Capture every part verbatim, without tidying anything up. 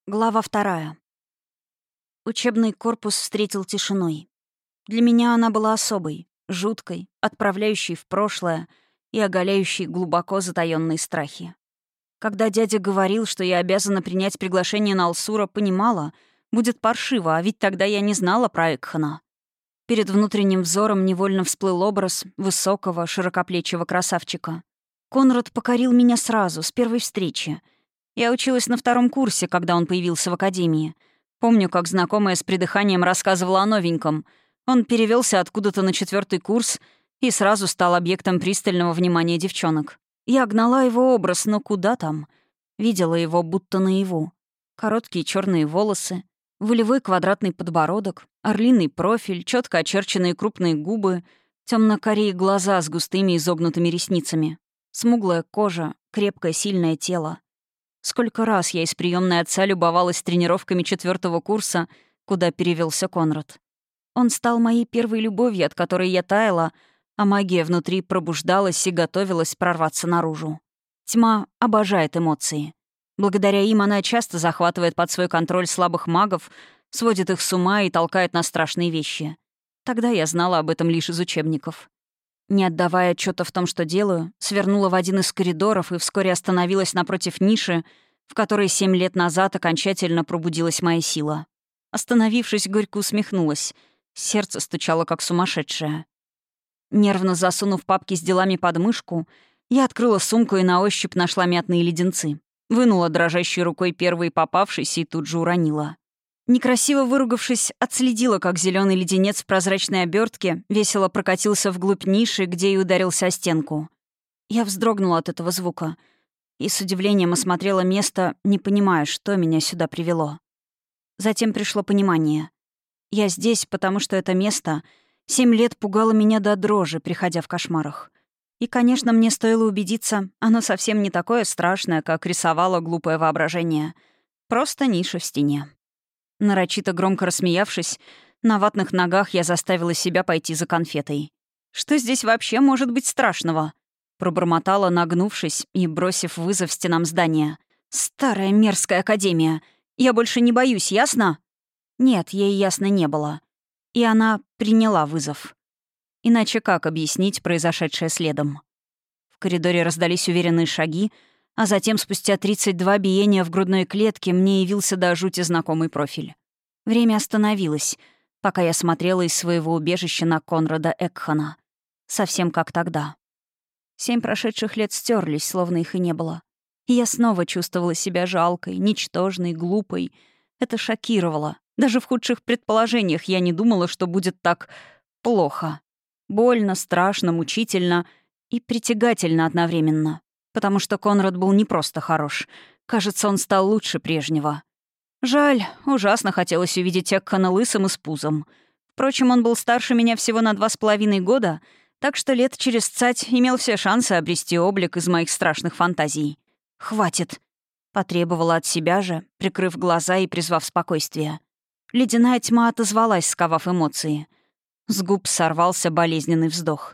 Глава вторая. Учебный корпус встретил тишиной. Для меня она была особой, жуткой, отправляющей в прошлое и оголяющей глубоко затаённые страхи. Когда дядя говорил, что я обязана принять приглашение на Алсура, понимала, будет паршиво, а ведь тогда я не знала про Экхана. Перед внутренним взором невольно всплыл образ высокого, широкоплечего красавчика. Конрад покорил меня сразу, с первой встречи. Я училась на втором курсе, когда он появился в академии. Помню, как знакомая с придыханием рассказывала о новеньком. Он перевелся откуда-то на четвертый курс и сразу стал объектом пристального внимания девчонок. Я гнала его образ, но куда там? Видела его будто наяву. Короткие черные волосы, волевой квадратный подбородок, орлиный профиль, четко очерченные крупные губы, темно-карие глаза с густыми изогнутыми ресницами, смуглая кожа, крепкое сильное тело. Сколько раз я из приемной отца любовалась тренировками четвертого курса, куда перевелся Конрад. Он стал моей первой любовью, от которой я таяла, а магия внутри пробуждалась и готовилась прорваться наружу. Тьма обожает эмоции. Благодаря им она часто захватывает под свой контроль слабых магов, сводит их с ума и толкает на страшные вещи. Тогда я знала об этом лишь из учебников. Не отдавая отчета в том, что делаю, свернула в один из коридоров и вскоре остановилась напротив ниши, в которой семь лет назад окончательно пробудилась моя сила. Остановившись, горько усмехнулась. Сердце стучало, как сумасшедшее. Нервно засунув папки с делами под мышку, я открыла сумку и на ощупь нашла мятные леденцы. Вынула дрожащей рукой первый попавшийся и тут же уронила. Некрасиво выругавшись, отследила, как зеленый леденец в прозрачной обертке весело прокатился вглубь ниши, где и ударился о стенку. Я вздрогнула от этого звука и с удивлением осмотрела место, не понимая, что меня сюда привело. Затем пришло понимание. Я здесь, потому что это место семь лет пугало меня до дрожи, приходя в кошмарах. И, конечно, мне стоило убедиться, оно совсем не такое страшное, как рисовало глупое воображение. Просто ниша в стене. Нарочито громко рассмеявшись, на ватных ногах я заставила себя пойти за конфетой. «Что здесь вообще может быть страшного?» Пробормотала, нагнувшись и бросив вызов стенам здания. «Старая мерзкая академия! Я больше не боюсь, ясно?» Нет, ей ясно не было. И она приняла вызов. Иначе как объяснить произошедшее следом? В коридоре раздались уверенные шаги, а затем, спустя тридцать два биения в грудной клетке, мне явился до жути знакомый профиль. Время остановилось, пока я смотрела из своего убежища на Конрада Экхана. Совсем как тогда. Семь прошедших лет стерлись, словно их и не было. И я снова чувствовала себя жалкой, ничтожной, глупой. Это шокировало. Даже в худших предположениях я не думала, что будет так плохо. Больно, страшно, мучительно и притягательно одновременно. Потому что Конрад был не просто хорош. Кажется, он стал лучше прежнего. Жаль, ужасно хотелось увидеть Экхана лысым и с пузом. Впрочем, он был старше меня всего на два с половиной года, так что лет через цать имел все шансы обрести облик из моих страшных фантазий. «Хватит», — потребовала от себя же, прикрыв глаза и призвав спокойствие. Ледяная тьма отозвалась, сковав эмоции. С губ сорвался болезненный вздох.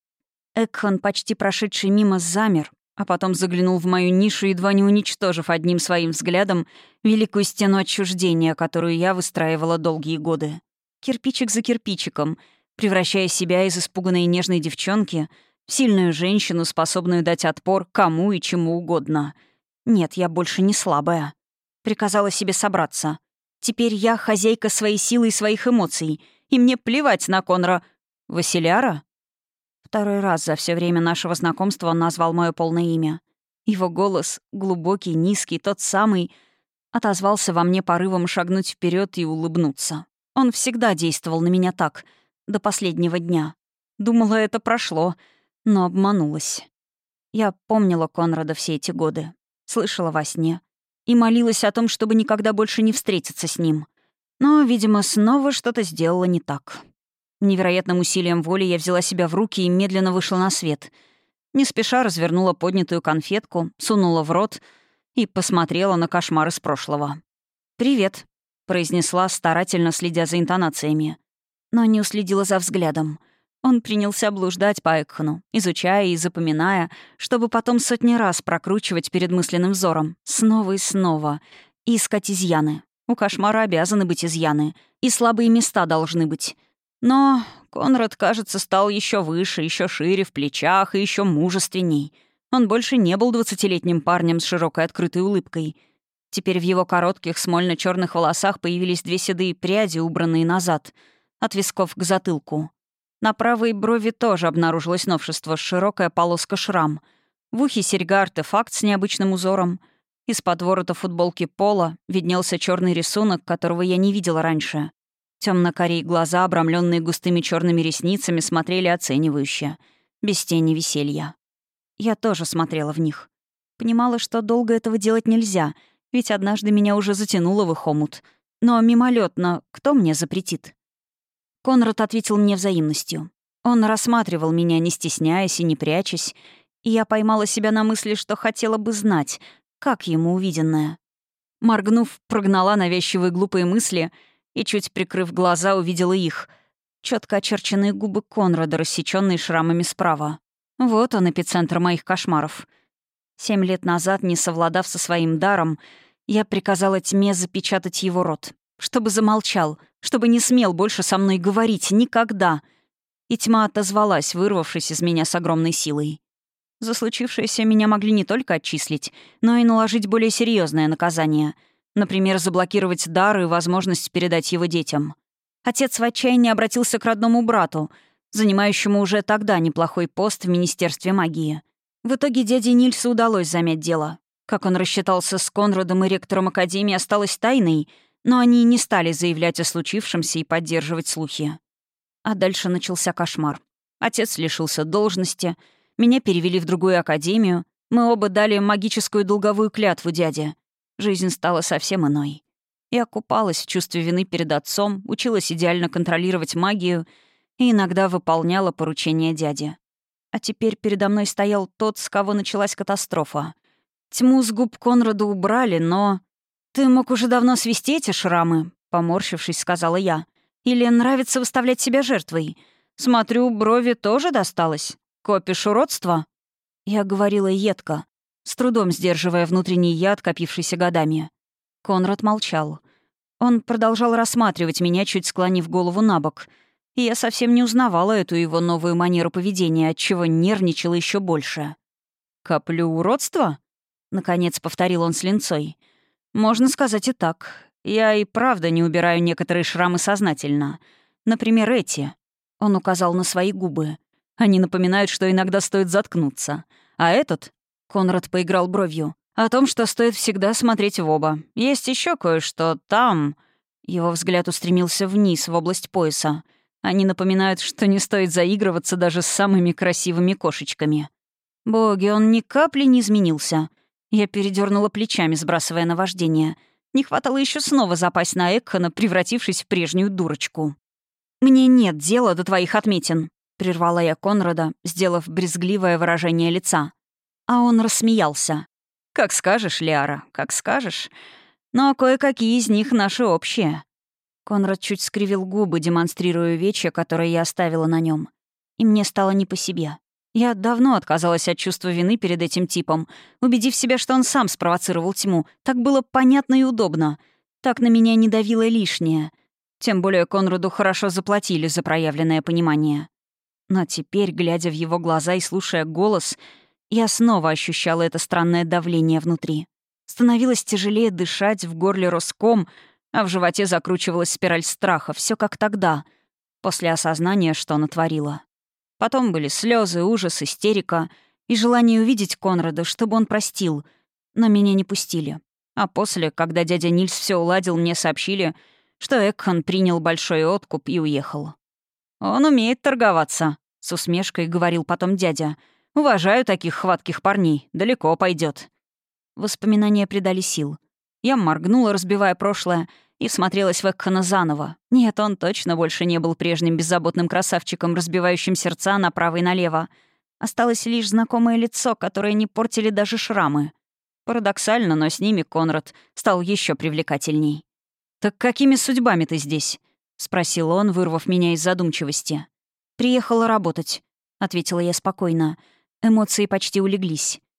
Экхан, почти прошедший мимо, замер, а потом заглянул в мою нишу, едва не уничтожив одним своим взглядом великую стену отчуждения, которую я выстраивала долгие годы. Кирпичик за кирпичиком, превращая себя из испуганной и нежной девчонки в сильную женщину, способную дать отпор кому и чему угодно. Нет, я больше не слабая. Приказала себе собраться. Теперь я хозяйка своей силы и своих эмоций, и мне плевать на Конра... Василяра? Второй раз за все время нашего знакомства он назвал мое полное имя. Его голос, глубокий, низкий, тот самый, отозвался во мне порывом шагнуть вперед и улыбнуться. Он всегда действовал на меня так, до последнего дня. Думала, это прошло, но обманулась. Я помнила Конрада все эти годы, слышала во сне и молилась о том, чтобы никогда больше не встретиться с ним. Но, видимо, снова что-то сделала не так. Невероятным усилием воли я взяла себя в руки и медленно вышла на свет. Не спеша развернула поднятую конфетку, сунула в рот и посмотрела на кошмар из прошлого. «Привет», — произнесла, старательно следя за интонациями. Но не уследила за взглядом. Он принялся блуждать по Экхану, изучая и запоминая, чтобы потом сотни раз прокручивать перед мысленным взором. Снова и снова. и искать изъяны. У кошмара обязаны быть изъяны, и слабые места должны быть. Но Конрад, кажется, стал еще выше, еще шире в плечах и еще мужественней. Он больше не был двадцатилетним парнем с широкой открытой улыбкой. Теперь в его коротких смольно-черных волосах появились две седые пряди, убранные назад, от висков к затылку. На правой брови тоже обнаружилось новшество — широкая полоска шрам. В ухе серьга-артефакт с необычным узором. Из-под ворота футболки пола виднелся черный рисунок, которого я не видела раньше. Темно-карие глаза, обрамленные густыми черными ресницами, смотрели оценивающе, без тени веселья. Я тоже смотрела в них. Понимала, что долго этого делать нельзя, ведь однажды меня уже затянуло в их омут. Но мимолетно кто мне запретит? Конрад ответил мне взаимностью. Он рассматривал меня, не стесняясь и не прячась, и я поймала себя на мысли, что хотела бы знать, как ему увиденное. Моргнув, прогнала навязчивые глупые мысли и, чуть прикрыв глаза, увидела их. Четко очерченные губы Конрада, рассеченные шрамами справа. Вот он, эпицентр моих кошмаров. Семь лет назад, не совладав со своим даром, я приказала тьме запечатать его рот, чтобы замолчал, чтобы не смел больше со мной говорить никогда. И тьма отозвалась, вырвавшись из меня с огромной силой. За случившееся меня могли не только отчислить, но и наложить более серьезное наказание. Например, заблокировать дар и возможность передать его детям. Отец в отчаянии обратился к родному брату, занимающему уже тогда неплохой пост в Министерстве магии. В итоге дяде Нильсу удалось замять дело. Как он рассчитался с Конрадом и ректором Академии, осталось тайной, но они не стали заявлять о случившемся и поддерживать слухи. А дальше начался кошмар. Отец лишился должности, меня перевели в другую академию, мы оба дали магическую долговую клятву дяде. Жизнь стала совсем иной. Я купалась в чувстве вины перед отцом, училась идеально контролировать магию и иногда выполняла поручения дяди. А теперь передо мной стоял тот, с кого началась катастрофа. Тьму с губ Конрада убрали, но... «Ты мог уже давно свести эти шрамы», — поморщившись, сказала я. «Или нравится выставлять себя жертвой? Смотрю, брови тоже досталось. Копишь уродство?» Я говорила едко, с трудом сдерживая внутренний яд, копившийся годами. Конрад молчал. Он продолжал рассматривать меня, чуть склонив голову на бок, и я совсем не узнавала эту его новую манеру поведения, отчего нервничала еще больше. «Коплю уродство?» — наконец повторил он с линцой. «Можно сказать и так. Я и правда не убираю некоторые шрамы сознательно. Например, эти». Он указал на свои губы. Они напоминают, что иногда стоит заткнуться. А этот, Конрад поиграл бровью, о том, что стоит всегда смотреть в оба. Есть еще кое-что там. Его взгляд устремился вниз, в область пояса. Они напоминают, что не стоит заигрываться даже с самыми красивыми кошечками. Боги, он ни капли не изменился. Я передернула плечами, сбрасывая наваждение. Не хватало еще снова запасть на Экхана, превратившись в прежнюю дурочку. «Мне нет дела до твоих отметин», — прервала я Конрада, сделав брезгливое выражение лица. А он рассмеялся. «Как скажешь, Лиара, как скажешь. Но кое-какие из них наши общие». Конрад чуть скривил губы, демонстрируя увечья, которые я оставила на нем. И мне стало не по себе. Я давно отказалась от чувства вины перед этим типом, убедив себя, что он сам спровоцировал тьму. Так было понятно и удобно. Так на меня не давило лишнее. Тем более Конраду хорошо заплатили за проявленное понимание. Но теперь, глядя в его глаза и слушая голос, я снова ощущала это странное давление внутри. Становилось тяжелее дышать, в горле рос ком, а в животе закручивалась спираль страха. Все как тогда, после осознания, что натворила. Потом были слезы, ужас, истерика и желание увидеть Конрада, чтобы он простил. Но меня не пустили. А после, когда дядя Нильс все уладил, мне сообщили, что Экхан принял большой откуп и уехал. «Он умеет торговаться», — с усмешкой говорил потом дядя. «Уважаю таких хватких парней. Далеко пойдет». Воспоминания придали сил. Я моргнула, разбивая прошлое, и всмотрелась в Экхана заново. Нет, он точно больше не был прежним беззаботным красавчиком, разбивающим сердца направо и налево. Осталось лишь знакомое лицо, которое не портили даже шрамы. Парадоксально, но с ними Конрад стал еще привлекательней. «Так какими судьбами ты здесь?» — спросил он, вырвав меня из задумчивости. «Приехала работать», — ответила я спокойно. Эмоции почти улеглись.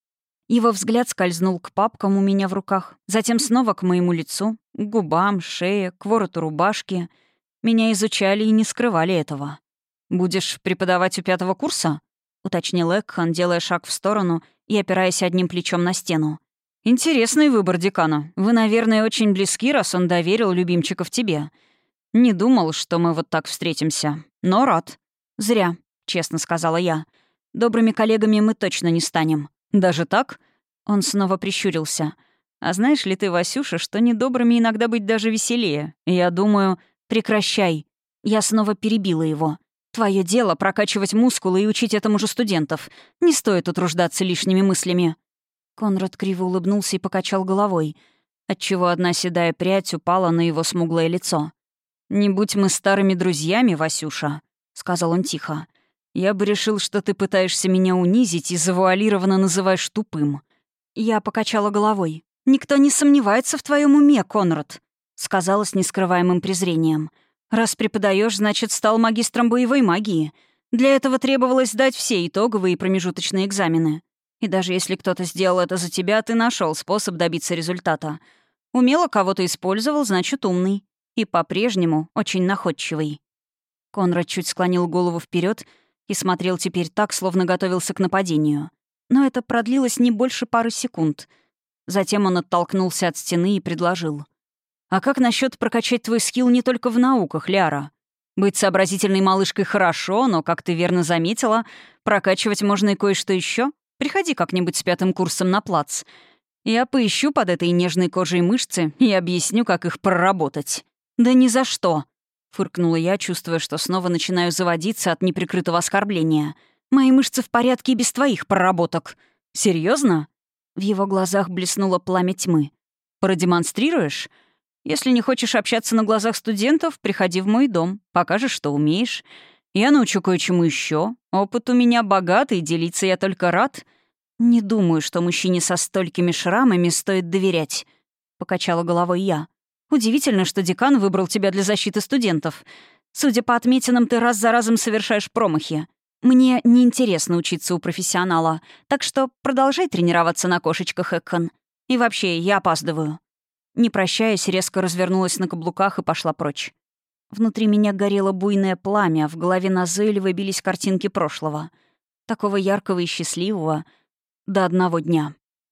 Его взгляд скользнул к папкам у меня в руках, затем снова к моему лицу, к губам, шее, к вороту рубашки. Меня изучали и не скрывали этого. «Будешь преподавать у пятого курса?» — уточнил Экхан, делая шаг в сторону и опираясь одним плечом на стену. «Интересный выбор декана. Вы, наверное, очень близки, раз он доверил любимчиков тебе. Не думал, что мы вот так встретимся, но рад». «Зря», — честно сказала я. «Добрыми коллегами мы точно не станем». «Даже так?» Он снова прищурился. «А знаешь ли ты, Васюша, что недобрыми иногда быть даже веселее? Я думаю...» «Прекращай». Я снова перебила его. «Твое дело — прокачивать мускулы и учить этому же студентов. Не стоит утруждаться лишними мыслями». Конрад криво улыбнулся и покачал головой, отчего одна седая прядь упала на его смуглое лицо. «Не будь мы старыми друзьями, Васюша», — сказал он тихо. «Я бы решил, что ты пытаешься меня унизить и завуалированно называешь тупым». Я покачала головой. «Никто не сомневается в твоем уме, Конрад», — сказала с нескрываемым презрением. «Раз преподаешь, значит, стал магистром боевой магии. Для этого требовалось сдать все итоговые и промежуточные экзамены. И даже если кто-то сделал это за тебя, ты нашел способ добиться результата. Умело кого-то использовал, значит, умный. И по-прежнему очень находчивый». Конрад чуть склонил голову вперед и смотрел теперь так, словно готовился к нападению. Но это продлилось не больше пары секунд. Затем он оттолкнулся от стены и предложил. «А как насчет прокачать твой скилл не только в науках, Ляра? Быть сообразительной малышкой хорошо, но, как ты верно заметила, прокачивать можно и кое-что еще. Приходи как-нибудь с пятым курсом на плац. Я поищу под этой нежной кожей мышцы и объясню, как их проработать». «Да ни за что!» — фыркнула я, чувствуя, что снова начинаю заводиться от неприкрытого оскорбления. «Мои мышцы в порядке и без твоих проработок». «Серьезно?» В его глазах блеснуло пламя тьмы. «Продемонстрируешь? Если не хочешь общаться на глазах студентов, приходи в мой дом, покажешь, что умеешь. Я научу кое-чему еще. Опыт у меня богатый, делиться я только рад». «Не думаю, что мужчине со столькими шрамами стоит доверять», — покачала головой я. «Удивительно, что декан выбрал тебя для защиты студентов. Судя по отметинам, ты раз за разом совершаешь промахи. Мне неинтересно учиться у профессионала, так что продолжай тренироваться на кошечках, Экхан. И вообще, я опаздываю». Не прощаясь, резко развернулась на каблуках и пошла прочь. Внутри меня горело буйное пламя, в голове назойливо бились картинки прошлого. Такого яркого и счастливого до одного дня.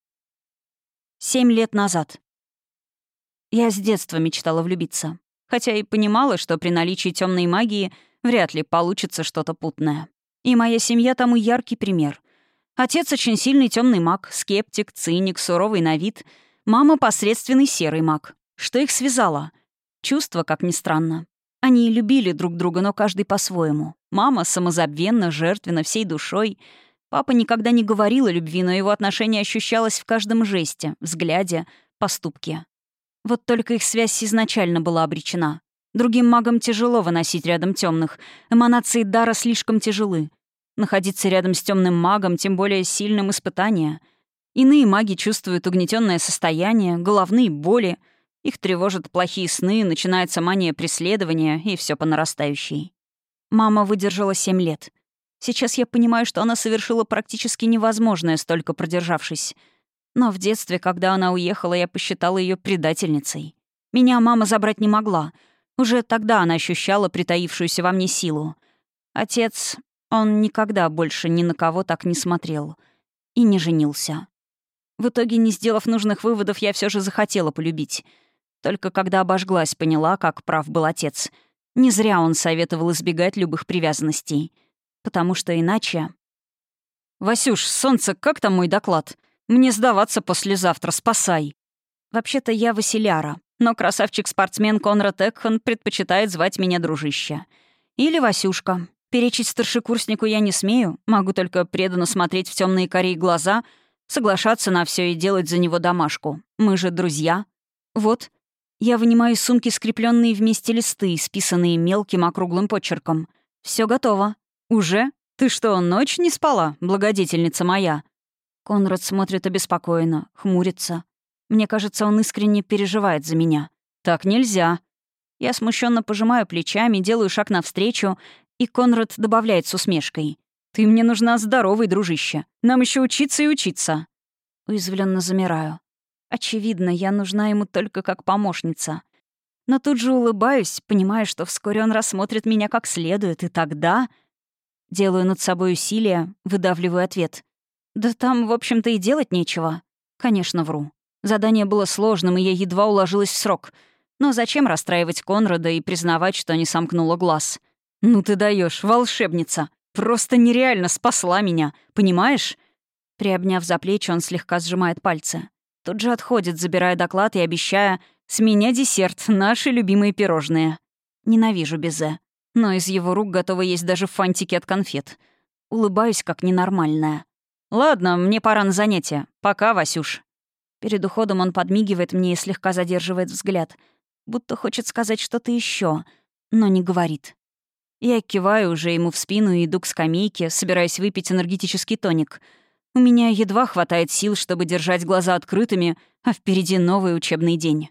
Семь лет назад. Я с детства мечтала влюбиться. Хотя и понимала, что при наличии темной магии вряд ли получится что-то путное. И моя семья тому яркий пример. Отец очень сильный темный маг, скептик, циник, суровый на вид. Мама — посредственный серый маг. Что их связало? Чувства, как ни странно. Они любили друг друга, но каждый по-своему. Мама самозабвенно, жертвенно, всей душой. Папа никогда не говорил о любви, но его отношение ощущалось в каждом жесте, взгляде, поступке. Вот только их связь изначально была обречена. Другим магам тяжело выносить рядом темных. Эманации дара слишком тяжелы. Находиться рядом с темным магом, тем более сильным, испытание. Иные маги чувствуют угнетенное состояние, головные боли. Их тревожат плохие сны, начинается мания преследования, и все по нарастающей. Мама выдержала семь лет. Сейчас я понимаю, что она совершила практически невозможное, столько продержавшись. Но в детстве, когда она уехала, я посчитала ее предательницей. Меня мама забрать не могла. Уже тогда она ощущала притаившуюся во мне силу. Отец, он никогда больше ни на кого так не смотрел. И не женился. В итоге, не сделав нужных выводов, я все же захотела полюбить. Только когда обожглась, поняла, как прав был отец. Не зря он советовал избегать любых привязанностей. Потому что иначе... «Васюш, солнце, как там мой доклад? Мне сдаваться послезавтра, спасай». Вообще-то я Василяра, но красавчик-спортсмен Конрад Экхан предпочитает звать меня дружище. Или Васюшка. Перечить старшекурснику я не смею, могу только преданно смотреть в темные корей глаза, соглашаться на все и делать за него домашку. Мы же друзья. Вот. Я вынимаю из сумки скрепленные вместе листы, исписанные мелким округлым почерком. Все готово. «Уже? Ты что, ночь не спала, благодетельница моя?» Конрад смотрит обеспокоенно, хмурится. Мне кажется, он искренне переживает за меня. «Так нельзя». Я смущенно пожимаю плечами, делаю шаг навстречу, и Конрад добавляет с усмешкой. «Ты мне нужна здоровой, дружище. Нам еще учиться и учиться». Уязвленно замираю. Очевидно, я нужна ему только как помощница. Но тут же улыбаюсь, понимая, что вскоре он рассмотрит меня как следует, и тогда... Делаю над собой усилия, выдавливаю ответ. Да там, в общем-то, и делать нечего. Конечно, вру. Задание было сложным, и я едва уложилась в срок. Но зачем расстраивать Конрада и признавать, что не сомкнула глаз? «Ну ты даешь, волшебница! Просто нереально спасла меня, понимаешь?» Приобняв за плечи, он слегка сжимает пальцы. Тут же отходит, забирая доклад и обещая: «С меня десерт, наши любимые пирожные». Ненавижу безе. Но из его рук готова есть даже фантики от конфет. Улыбаюсь, как ненормальная. «Ладно, мне пора на занятия. Пока, Васюш». Перед уходом он подмигивает мне и слегка задерживает взгляд. Будто хочет сказать что-то еще, но не говорит. Я киваю уже ему в спину и иду к скамейке, собираясь выпить энергетический тоник. У меня едва хватает сил, чтобы держать глаза открытыми, а впереди новый учебный день.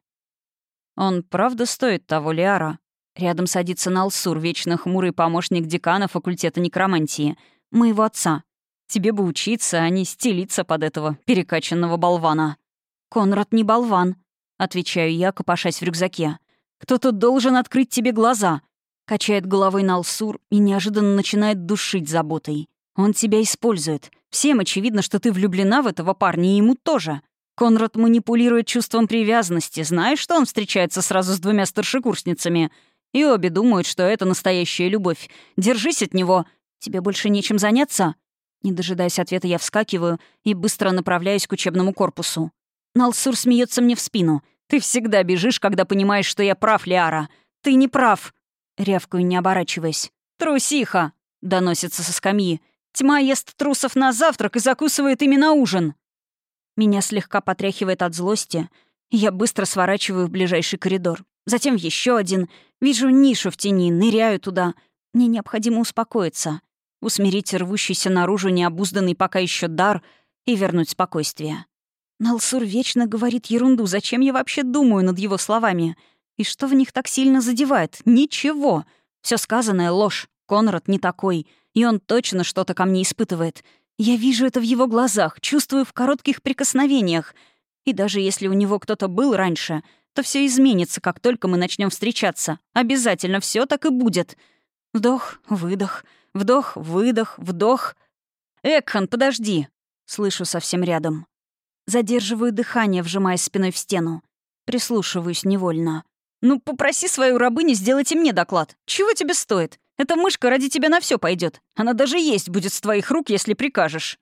Он правда стоит того, Лиара? Рядом садится Налсур, вечно хмурый помощник декана факультета некромантии, моего отца. Тебе бы учиться, а не стелиться под этого перекачанного болвана. «Конрад не болван», — отвечаю я, копошась в рюкзаке. «Кто-то должен открыть тебе глаза», — качает головой Налсур и неожиданно начинает душить заботой. «Он тебя использует. Всем очевидно, что ты влюблена в этого парня, и ему тоже. Конрад манипулирует чувством привязанности. Знаешь, что он встречается сразу с двумя старшекурсницами? И обе думают, что это настоящая любовь. Держись от него. Тебе больше нечем заняться?» Не дожидаясь ответа, я вскакиваю и быстро направляюсь к учебному корпусу. Налсур смеется мне в спину. «Ты всегда бежишь, когда понимаешь, что я прав, Лиара. Ты не прав!» Рявкаю, не оборачиваясь. «Трусиха!» — доносится со скамьи. «Тьма ест трусов на завтрак и закусывает ими на ужин!» Меня слегка потряхивает от злости, и я быстро сворачиваю в ближайший коридор. Затем еще один. Вижу нишу в тени, ныряю туда. Мне необходимо успокоиться, усмирить рвущийся наружу необузданный пока еще дар и вернуть спокойствие. Налсур вечно говорит ерунду. Зачем я вообще думаю над его словами? И что в них так сильно задевает? Ничего. Все сказанное — ложь. Конрад не такой. И он точно что-то ко мне испытывает. Я вижу это в его глазах, чувствую в коротких прикосновениях. И даже если у него кто-то был раньше, то все изменится, как только мы начнем встречаться. Обязательно все так и будет. Вдох, выдох, вдох, выдох, вдох. «Экхан, подожди!» Слышу совсем рядом. Задерживаю дыхание, вжимаясь спиной в стену. Прислушиваюсь невольно. «Ну, попроси свою рабыню сделать и мне доклад. Чего тебе стоит? Эта мышка ради тебя на все пойдет. Она даже есть будет с твоих рук, если прикажешь».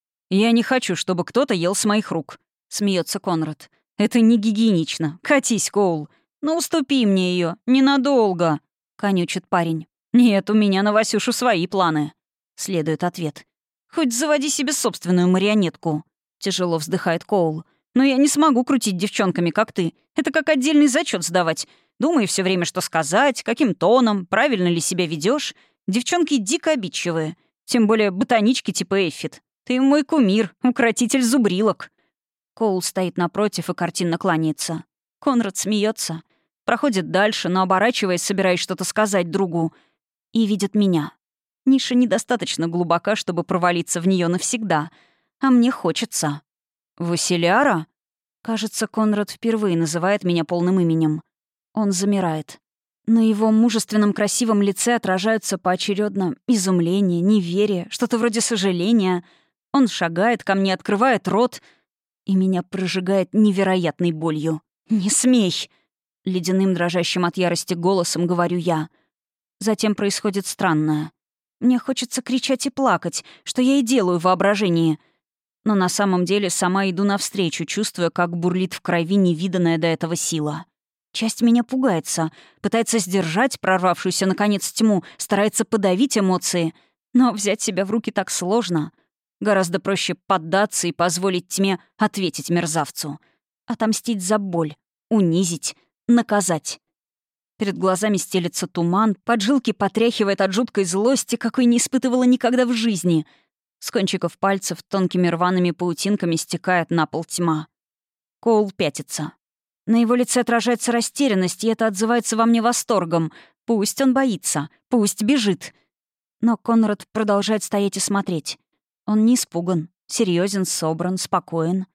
«Я не хочу, чтобы кто-то ел с моих рук», — смеется Конрад. «Это не гигиенично. Катись, Коул. Ну, уступи мне ее. Ненадолго», — конючит парень. «Нет, у меня на Васюшу свои планы», — следует ответ. «Хоть заводи себе собственную марионетку», — тяжело вздыхает Коул. «Но я не смогу крутить девчонками, как ты. Это как отдельный зачет сдавать. Думай все время, что сказать, каким тоном, правильно ли себя ведешь. Девчонки дико обидчивые. Тем более ботанички типа Эффит. Ты мой кумир, укротитель зубрилок». Коул стоит напротив и картинно кланяется. Конрад смеется, проходит дальше, но, оборачиваясь, собираясь что-то сказать другу, и видит меня. Ниша недостаточно глубока, чтобы провалиться в нее навсегда, а мне хочется. «Василяра?» Кажется, Конрад впервые называет меня полным именем. Он замирает. На его мужественном красивом лице отражаются поочередно изумление, неверие, что-то вроде сожаления. Он шагает ко мне, открывает рот, и меня прожигает невероятной болью. «Не смей!» — ледяным, дрожащим от ярости голосом говорю я. Затем происходит странное. Мне хочется кричать и плакать, что я и делаю в воображении. Но на самом деле сама иду навстречу, чувствуя, как бурлит в крови невиданная до этого сила. Часть меня пугается, пытается сдержать прорвавшуюся, наконец, тьму, старается подавить эмоции. Но взять себя в руки так сложно. Гораздо проще поддаться и позволить тьме ответить мерзавцу. Отомстить за боль, унизить, наказать. Перед глазами стелется туман, поджилки потряхивает от жуткой злости, какой не испытывала никогда в жизни. С кончиков пальцев тонкими рваными паутинками стекает на пол тьма. Коул пятится. На его лице отражается растерянность, и это отзывается во мне восторгом. Пусть он боится, пусть бежит. Но Конрад продолжает стоять и смотреть. Он не испуган, серьезен, собран, спокоен.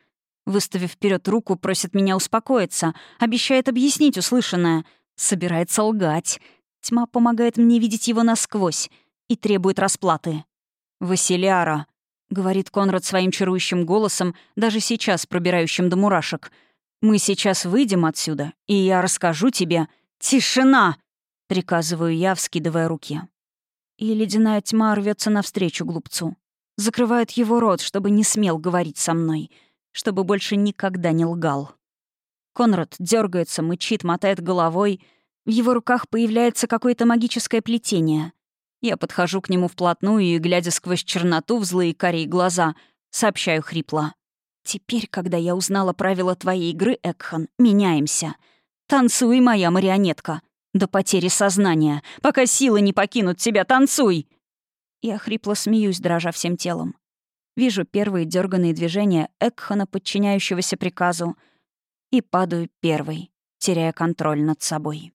Выставив вперед руку, просит меня успокоиться, обещает объяснить услышанное, собирается лгать. Тьма помогает мне видеть его насквозь и требует расплаты. «Василяра», — говорит Конрад своим чарующим голосом, даже сейчас пробирающим до мурашек, «мы сейчас выйдем отсюда, и я расскажу тебе...» «Тишина!» — приказываю я, вскидывая руки. И ледяная тьма рвется навстречу глупцу. Закрывает его рот, чтобы не смел говорить со мной, чтобы больше никогда не лгал. Конрад дергается, мычит, мотает головой. В его руках появляется какое-то магическое плетение. Я подхожу к нему вплотную и, глядя сквозь черноту в злые карие глаза, сообщаю хрипло. «Теперь, когда я узнала правила твоей игры, Экхан, меняемся. Танцуй, моя марионетка, до потери сознания. Пока силы не покинут тебя, танцуй!» Я хрипло смеюсь, дрожа всем телом. Вижу первые дерганные движения Экхана, подчиняющегося приказу, и падаю первой, теряя контроль над собой.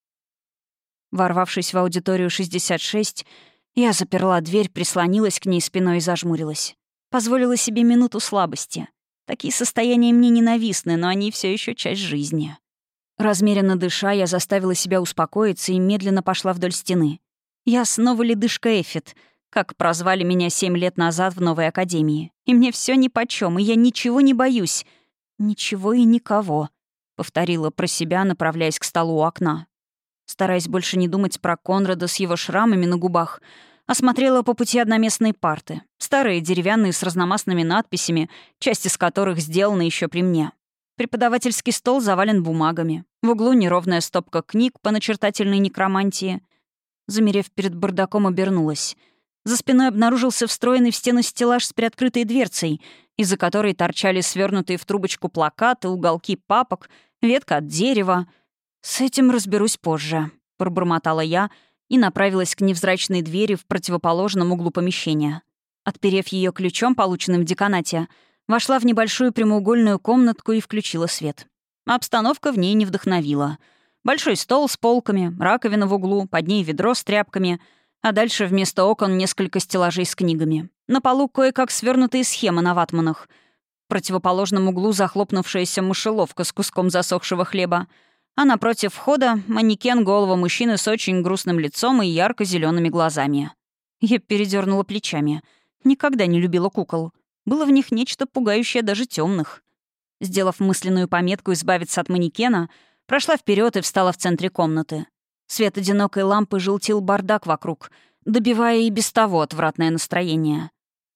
Ворвавшись в аудиторию шестьдесят шесть, я заперла дверь, прислонилась к ней спиной и зажмурилась. Позволила себе минуту слабости. Такие состояния мне ненавистны, но они все еще часть жизни. Размеренно дыша, я заставила себя успокоиться и медленно пошла вдоль стены. Я снова ледышка Эфит, как прозвали меня семь лет назад в новой академии. И мне все нипочём, и я ничего не боюсь. «Ничего и никого», — повторила про себя, направляясь к столу у окна. Стараясь больше не думать про Конрада с его шрамами на губах, осмотрела по пути одноместные парты. Старые, деревянные, с разномастными надписями, часть из которых сделаны еще при мне. Преподавательский стол завален бумагами. В углу неровная стопка книг по начертательной некромантии. Замерев перед бардаком, обернулась. За спиной обнаружился встроенный в стену стеллаж с приоткрытой дверцей, из-за которой торчали свернутые в трубочку плакаты, уголки папок, ветка от дерева. «С этим разберусь позже», — пробормотала я и направилась к невзрачной двери в противоположном углу помещения. Отперев ее ключом, полученным в деканате, вошла в небольшую прямоугольную комнатку и включила свет. Обстановка в ней не вдохновила. Большой стол с полками, раковина в углу, под ней ведро с тряпками, а дальше вместо окон несколько стеллажей с книгами. На полу кое-как свернутые схемы на ватманах. В противоположном углу захлопнувшаяся мышеловка с куском засохшего хлеба, а напротив входа манекен голого мужчины с очень грустным лицом и ярко зелеными глазами. Я передернула плечами. Никогда не любила кукол. Было в них нечто пугающее даже темных. Сделав мысленную пометку избавиться от манекена, прошла вперед и встала в центре комнаты. Свет одинокой лампы желтил бардак вокруг, добивая и без того отвратное настроение.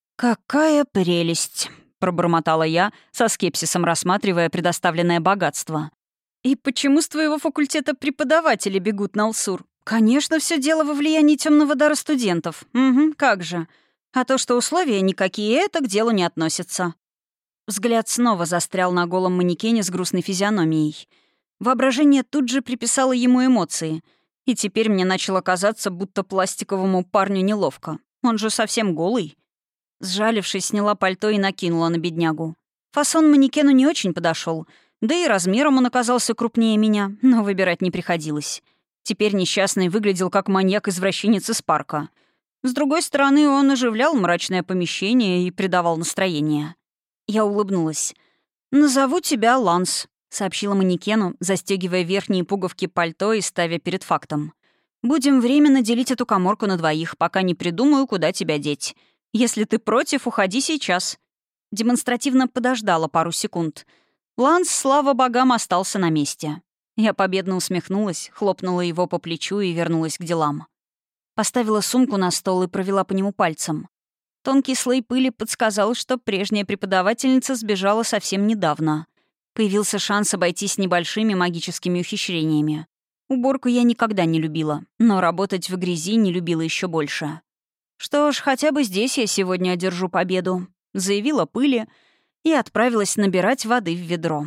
«Какая прелесть!» — пробормотала я, со скепсисом рассматривая предоставленное богатство. «И почему с твоего факультета преподаватели бегут на Алсур? Конечно, все дело во влиянии темного дара студентов. Угу, как же. А то, что условия никакие, это к делу не относится». Взгляд снова застрял на голом манекене с грустной физиономией. Воображение тут же приписало ему эмоции. И теперь мне начало казаться, будто пластиковому парню неловко. Он же совсем голый. Сжалившись, сняла пальто и накинула на беднягу. Фасон манекену не очень подошел, да и размером он оказался крупнее меня, но выбирать не приходилось. Теперь несчастный выглядел как маньяк-извращенец из парка. С другой стороны, он оживлял мрачное помещение и придавал настроение. Я улыбнулась. «Назову тебя Ланс», — сообщила манекену, застегивая верхние пуговки пальто и ставя перед фактом. «Будем временно делить эту каморку на двоих, пока не придумаю, куда тебя деть. Если ты против, уходи сейчас». Демонстративно подождала пару секунд. Ланс, слава богам, остался на месте. Я победно усмехнулась, хлопнула его по плечу и вернулась к делам. Поставила сумку на стол и провела по нему пальцем. Тонкий слой пыли подсказал, что прежняя преподавательница сбежала совсем недавно. Появился шанс обойтись небольшими магическими ухищрениями. Уборку я никогда не любила, но работать в грязи не любила еще больше. «Что ж, хотя бы здесь я сегодня одержу победу», — заявила пыли и отправилась набирать воды в ведро.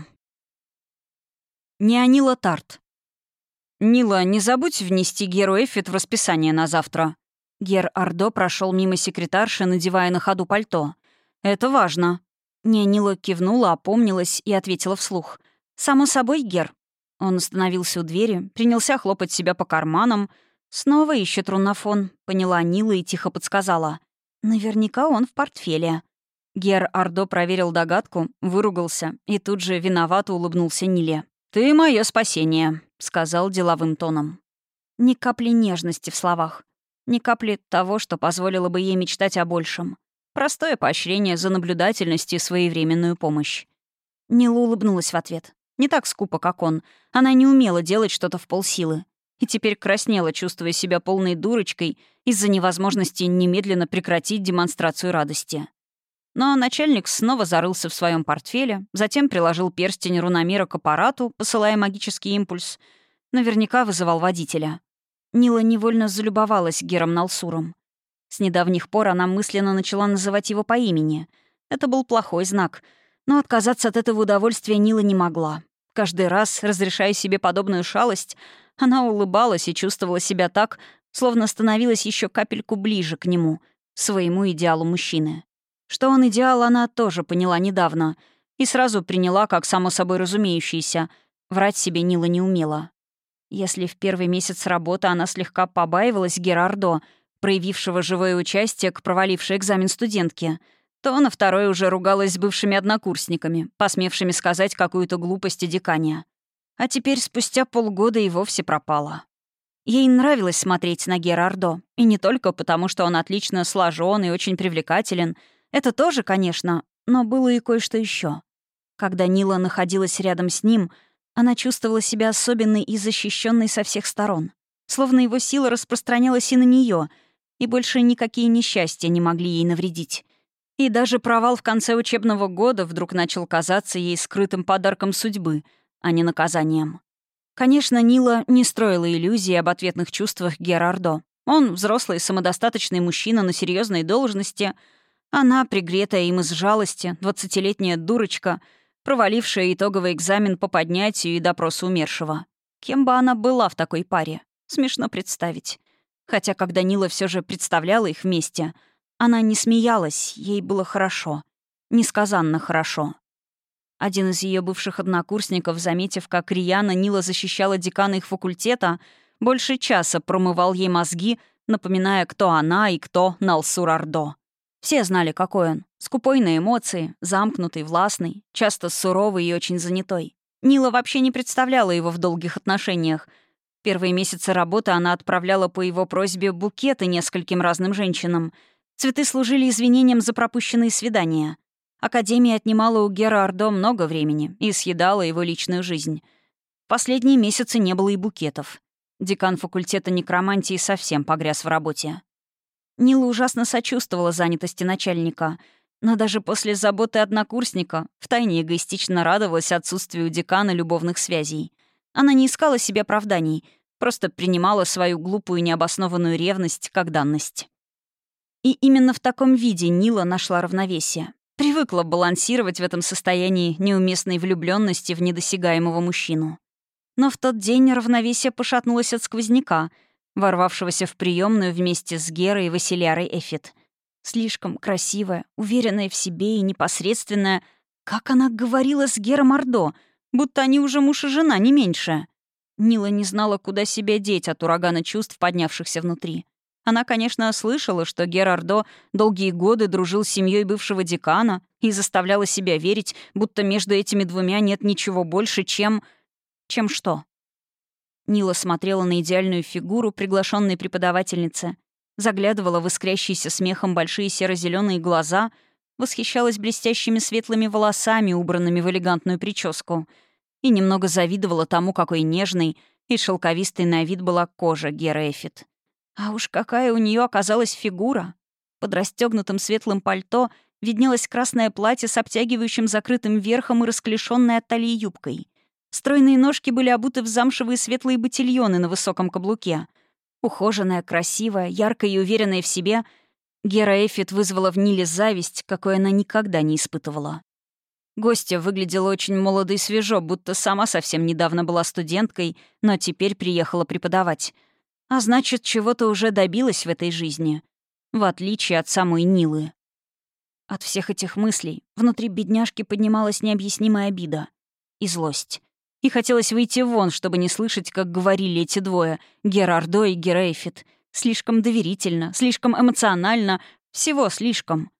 Неонила Тарт. «Нила, не забудь внести Геру Эффит в расписание на завтра». Гер Ардо прошел мимо секретарши, надевая на ходу пальто. «Это важно». Неонила кивнула, опомнилась и ответила вслух. «Само собой, Гер». Он остановился у двери, принялся хлопать себя по карманам. «Снова ищет рунофон», — поняла Нила и тихо подсказала. «Наверняка он в портфеле». Гер Ардо проверил догадку, выругался и тут же виновато улыбнулся Ниле. «Ты мое спасение», — сказал деловым тоном. Ни капли нежности в словах. Ни капли того, что позволило бы ей мечтать о большем. Простое поощрение за наблюдательность и своевременную помощь. Нила улыбнулась в ответ. Не так скупо, как он. Она не умела делать что-то в полсилы. И теперь краснела, чувствуя себя полной дурочкой из-за невозможности немедленно прекратить демонстрацию радости. Но начальник снова зарылся в своем портфеле, затем приложил перстень руномера к аппарату, посылая магический импульс. Наверняка вызывал водителя. Нила невольно залюбовалась Гером Налсуром. С недавних пор она мысленно начала называть его по имени. Это был плохой знак, но отказаться от этого удовольствия Нила не могла. Каждый раз, разрешая себе подобную шалость, она улыбалась и чувствовала себя так, словно становилась еще капельку ближе к нему, своему идеалу мужчины. Что он идеал, она тоже поняла недавно и сразу приняла как само собой разумеющееся. Врать себе Нила не умела. Если в первый месяц работы она слегка побаивалась Герардо, проявившего живое участие к провалившей экзамен студентке, то на второй уже ругалась с бывшими однокурсниками, посмевшими сказать какую-то глупость о декане. А теперь спустя полгода и вовсе пропала. Ей нравилось смотреть на Герардо, и не только потому, что он отлично сложен и очень привлекателен. Это тоже, конечно, но было и кое-что еще. Когда Нила находилась рядом с ним, она чувствовала себя особенной и защищенной со всех сторон. Словно его сила распространялась и на нее, и больше никакие несчастья не могли ей навредить. И даже провал в конце учебного года вдруг начал казаться ей скрытым подарком судьбы, а не наказанием. Конечно, Нила не строила иллюзий об ответных чувствах Герардо. Он взрослый, самодостаточный мужчина на серьезной должности. Она, пригретая им из жалости, двадцатилетняя дурочка, провалившая итоговый экзамен по поднятию и допросу умершего. Кем бы она была в такой паре? Смешно представить. Хотя, когда Нила все же представляла их вместе, она не смеялась, ей было хорошо. Несказанно хорошо. Один из ее бывших однокурсников, заметив, как рьяно Нила защищала декана их факультета, больше часа промывал ей мозги, напоминая, кто она и кто Налсур Ардо. Все знали, какой он. Скупой на эмоции, замкнутый, властный, часто суровый и очень занятой. Нила вообще не представляла его в долгих отношениях. Первые месяцы работы она отправляла по его просьбе букеты нескольким разным женщинам. Цветы служили извинением за пропущенные свидания. Академия отнимала у Гера Ардо много времени и съедала его личную жизнь. В последние месяцы не было и букетов. Декан факультета некромантии совсем погряз в работе. Нила ужасно сочувствовала занятости начальника, но даже после заботы однокурсника втайне эгоистично радовалась отсутствию у декана любовных связей. Она не искала себе оправданий, просто принимала свою глупую необоснованную ревность как данность. И именно в таком виде Нила нашла равновесие. Привыкла балансировать в этом состоянии неуместной влюбленности в недосягаемого мужчину. Но в тот день равновесие пошатнулось от сквозняка, ворвавшегося в приемную вместе с Герой и Василярой Эфит. Слишком красивая, уверенная в себе и непосредственная, как она говорила с Гером Ардо, будто они уже муж и жена, не меньше. Нила не знала, куда себя деть от урагана чувств, поднявшихся внутри. Она, конечно, слышала, что Гер Ардо долгие годы дружил с семьей бывшего декана и заставляла себя верить, будто между этими двумя нет ничего больше, чем... Чем что? Нила смотрела на идеальную фигуру приглашенной преподавательницы, заглядывала в искрящиеся смехом большие серо-зеленые глаза, восхищалась блестящими светлыми волосами, убранными в элегантную прическу, и немного завидовала тому, какой нежной и шелковистой на вид была кожа Геры Эфит. А уж какая у нее оказалась фигура! Под расстегнутым светлым пальто виднелось красное платье с обтягивающим закрытым верхом и расклешенной от талии юбкой. Стройные ножки были обуты в замшевые светлые ботильоны на высоком каблуке. Ухоженная, красивая, яркая и уверенная в себе, Гера Эфит вызвала в Ниле зависть, какой она никогда не испытывала. Гостья выглядела очень молодо и свежо, будто сама совсем недавно была студенткой, но теперь приехала преподавать. А значит, чего-то уже добилась в этой жизни, в отличие от самой Нилы. От всех этих мыслей внутри бедняжки поднималась необъяснимая обида и злость. И хотелось выйти вон, чтобы не слышать, как говорили эти двое, Гера Ардо и Гера Эфит. Слишком доверительно, слишком эмоционально, всего слишком.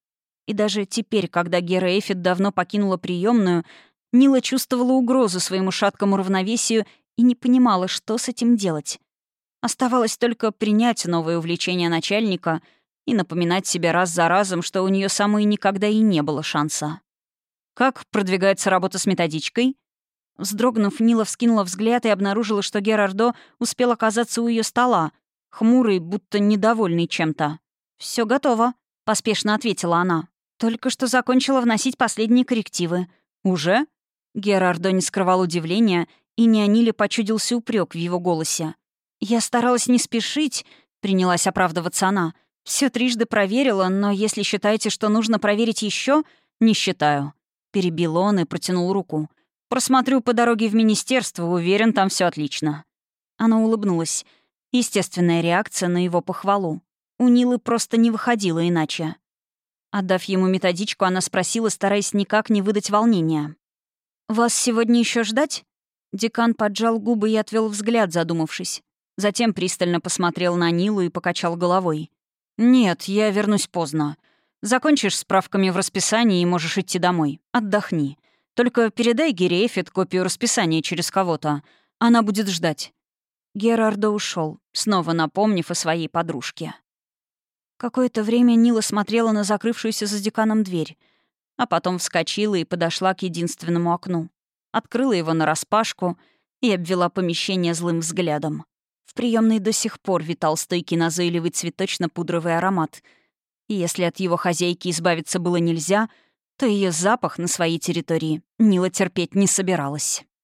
И даже теперь, когда Гера Эфит давно покинула приемную, Нила чувствовала угрозу своему шаткому равновесию и не понимала, что с этим делать. Оставалось только принять новое увлечение начальника и напоминать себе раз за разом, что у нее самой никогда и не было шанса. «Как продвигается работа с методичкой?» Вздрогнув, Нила вскинула взгляд и обнаружила, что Герардо успел оказаться у ее стола, хмурый, будто недовольный чем-то. Все готово», — поспешно ответила она. «Только что закончила вносить последние коррективы». «Уже?» Герардо не скрывал удивления, и Неониле почудился упрек в его голосе. «Я старалась не спешить», — принялась оправдываться она. Все трижды проверила, но если считаете, что нужно проверить еще, не считаю». Перебил он и протянул руку. «Просмотрю по дороге в министерство, уверен, там все отлично». Она улыбнулась. Естественная реакция на его похвалу. У Нилы просто не выходило иначе. Отдав ему методичку, она спросила, стараясь никак не выдать волнения. «Вас сегодня еще ждать?» Декан поджал губы и отвел взгляд, задумавшись. Затем пристально посмотрел на Нилу и покачал головой. «Нет, я вернусь поздно. Закончишь справками в расписании и можешь идти домой. Отдохни. Только передай Гере Эфит копию расписания через кого-то. Она будет ждать». Герардо ушел, снова напомнив о своей подружке. Какое-то время Нила смотрела на закрывшуюся за деканом дверь, а потом вскочила и подошла к единственному окну. Открыла его нараспашку и обвела помещение злым взглядом. В приемной до сих пор витал стойкий назойливый цветочно-пудровый аромат. И если от его хозяйки избавиться было нельзя, то ее запах на своей территории Нила терпеть не собиралась.